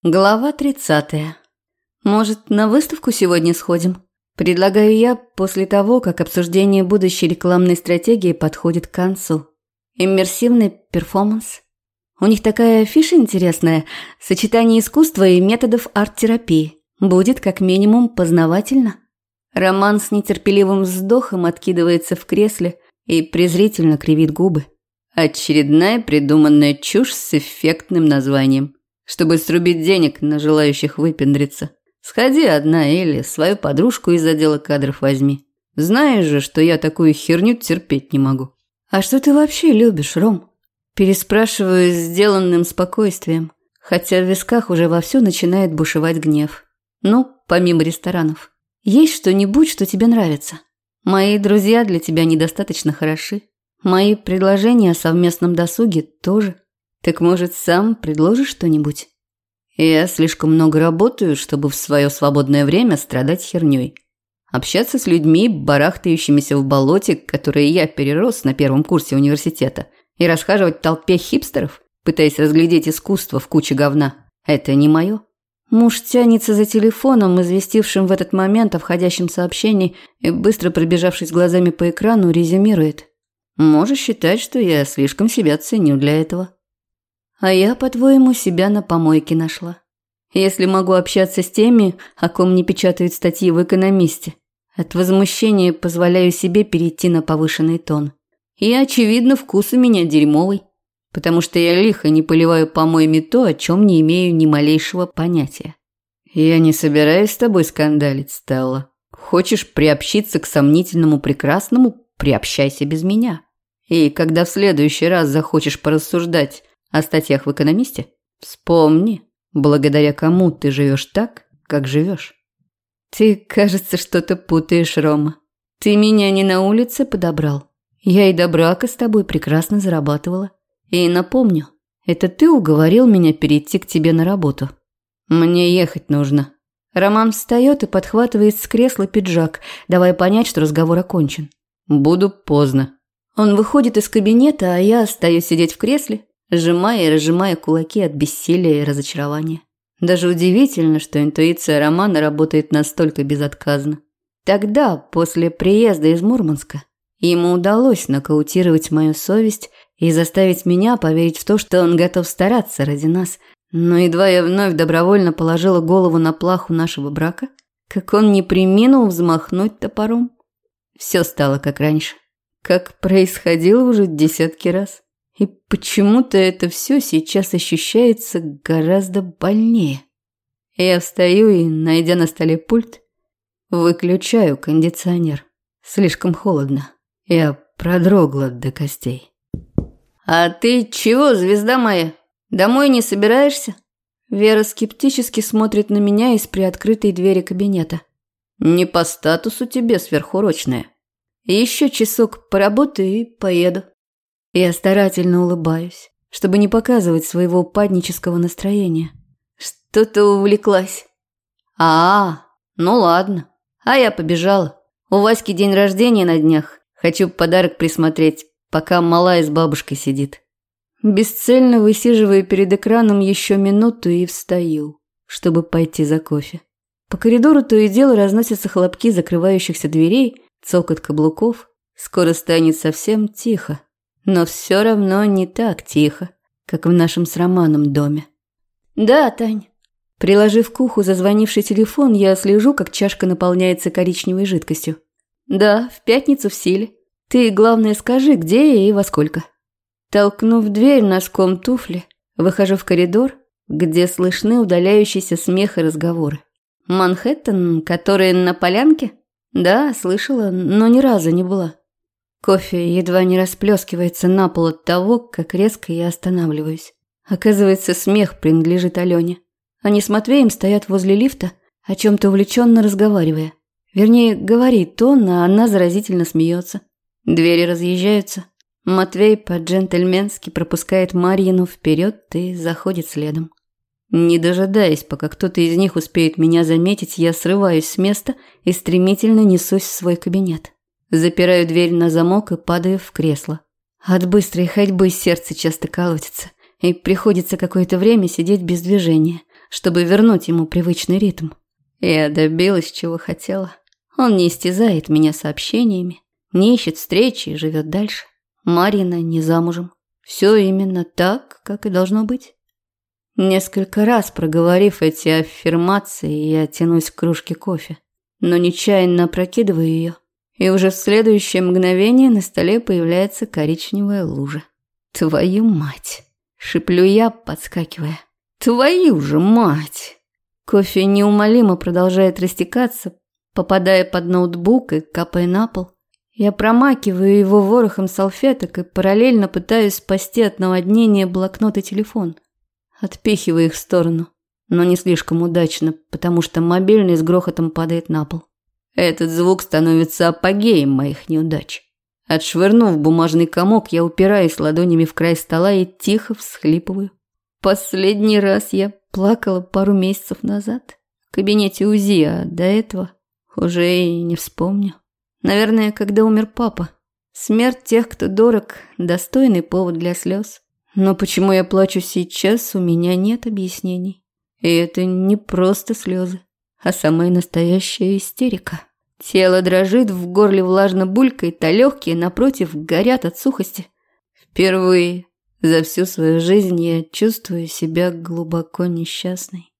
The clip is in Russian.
Глава 30. Может, на выставку сегодня сходим? Предлагаю я после того, как обсуждение будущей рекламной стратегии подходит к концу. Иммерсивный перформанс. У них такая афиша интересная, сочетание искусства и методов арт-терапии. Будет как минимум познавательно. Роман с нетерпеливым вздохом откидывается в кресле и презрительно кривит губы. Очередная придуманная чушь с эффектным названием, чтобы срубить денег на желающих выпендриться. Сходи одна или свою подружку из отдела кадров возьми. Знаешь же, что я такую херню терпеть не могу. А что ты вообще любишь, Ром? Переспрашиваю с сделанным спокойствием, хотя в висках уже вовсю начинает бушевать гнев. Ну, помимо ресторанов. Есть что-нибудь, что тебе нравится? Мои друзья для тебя недостаточно хороши. Мои предложения о совместном досуге тоже. Так, может, сам предложишь что-нибудь? Я слишком много работаю, чтобы в свое свободное время страдать херней. Общаться с людьми, барахтающимися в болоте, которые я перерос на первом курсе университета, и расхаживать в толпе хипстеров, пытаясь разглядеть искусство в куче говна. Это не мое. Муж тянется за телефоном, известившим в этот момент о входящем сообщении, и, быстро пробежавшись глазами по экрану, резюмирует. Можешь считать, что я слишком себя ценю для этого. А я, по-твоему, себя на помойке нашла. Если могу общаться с теми, о ком не печатают статьи в «Экономисте», от возмущения позволяю себе перейти на повышенный тон. И, очевидно, вкус у меня дерьмовый, потому что я лихо не поливаю помоями то, о чем не имею ни малейшего понятия. Я не собираюсь с тобой скандалить, Стелла. Хочешь приобщиться к сомнительному прекрасному – приобщайся без меня. И когда в следующий раз захочешь порассуждать о статьях в «Экономисте», вспомни, благодаря кому ты живешь так, как живешь. Ты, кажется, что-то путаешь, Рома. Ты меня не на улице подобрал. Я и до брака с тобой прекрасно зарабатывала. И напомню, это ты уговорил меня перейти к тебе на работу. Мне ехать нужно. Роман встает и подхватывает с кресла пиджак, давая понять, что разговор окончен. Буду поздно. Он выходит из кабинета, а я остаюсь сидеть в кресле, сжимая и разжимая кулаки от бессилия и разочарования. Даже удивительно, что интуиция Романа работает настолько безотказно. Тогда, после приезда из Мурманска, ему удалось нокаутировать мою совесть и заставить меня поверить в то, что он готов стараться ради нас. Но едва я вновь добровольно положила голову на плаху нашего брака, как он не преминул взмахнуть топором. Все стало как раньше, как происходило уже десятки раз. И почему-то это все сейчас ощущается гораздо больнее. Я встаю и, найдя на столе пульт, выключаю кондиционер. Слишком холодно. Я продрогла до костей. «А ты чего, звезда моя? Домой не собираешься?» Вера скептически смотрит на меня из приоткрытой двери кабинета. «Не по статусу тебе сверхурочная. Еще часок поработаю и поеду». Я старательно улыбаюсь, чтобы не показывать своего упаднического настроения. Что-то увлеклась. Ну ладно. А я побежала. У Васьки день рождения на днях. Хочу подарок присмотреть, пока малая с бабушкой сидит. Бесцельно высиживаю перед экраном еще минуту и встаю, чтобы пойти за кофе. По коридору то и дело разносятся хлопки закрывающихся дверей, цокот каблуков. Скоро станет совсем тихо. Но все равно не так тихо, как в нашем с Романом доме. «Да, Тань». Приложив к уху зазвонивший телефон, я слежу, как чашка наполняется коричневой жидкостью. «Да, в пятницу в силе. Ты, главное, скажи, где я и во сколько». Толкнув дверь носком туфли, выхожу в коридор, где слышны удаляющийся смех и разговоры. «Манхэттен, который на Полянке?» «Да, слышала, но ни разу не была». Кофе едва не расплескивается на пол от того, как резко я останавливаюсь. Оказывается, смех принадлежит Алене. Они с Матвеем стоят возле лифта, о чем-то увлеченно разговаривая. Вернее, говорит он, а она заразительно смеется. Двери разъезжаются. Матвей по-джентльменски пропускает Марьину вперед и заходит следом. Не дожидаясь, пока кто-то из них успеет меня заметить, я срываюсь с места и стремительно несусь в свой кабинет. Запираю дверь на замок и падаю в кресло. От быстрой ходьбы сердце часто колотится, и приходится какое-то время сидеть без движения, чтобы вернуть ему привычный ритм. Я добилась, чего хотела. Он не истязает меня сообщениями, не ищет встречи и живет дальше. Марина не замужем. Все именно так, как и должно быть. Несколько раз проговорив эти аффирмации, я тянусь к кружке кофе, но нечаянно опрокидываю ее, и уже в следующее мгновение на столе появляется коричневая лужа. «Твою мать!» – шиплю я, подскакивая. «Твою же мать!» Кофе неумолимо продолжает растекаться, попадая под ноутбук и капая на пол. Я промакиваю его ворохом салфеток и параллельно пытаюсь спасти от наводнения блокнот и телефон. Отпихиваю их в сторону, но не слишком удачно, потому что мобильный с грохотом падает на пол. Этот звук становится апогеем моих неудач. Отшвырнув бумажный комок, я упираюсь ладонями в край стола и тихо всхлипываю. Последний раз я плакала пару месяцев назад в кабинете УЗИ, а до этого уже и не вспомню. Наверное, когда умер папа. Смерть тех, кто дорог, достойный повод для слез. Но почему я плачу сейчас, у меня нет объяснений. И это не просто слезы, а самая настоящая истерика. Тело дрожит, в горле влажно булькает, а легкие, напротив, горят от сухости. Впервые за всю свою жизнь я чувствую себя глубоко несчастной.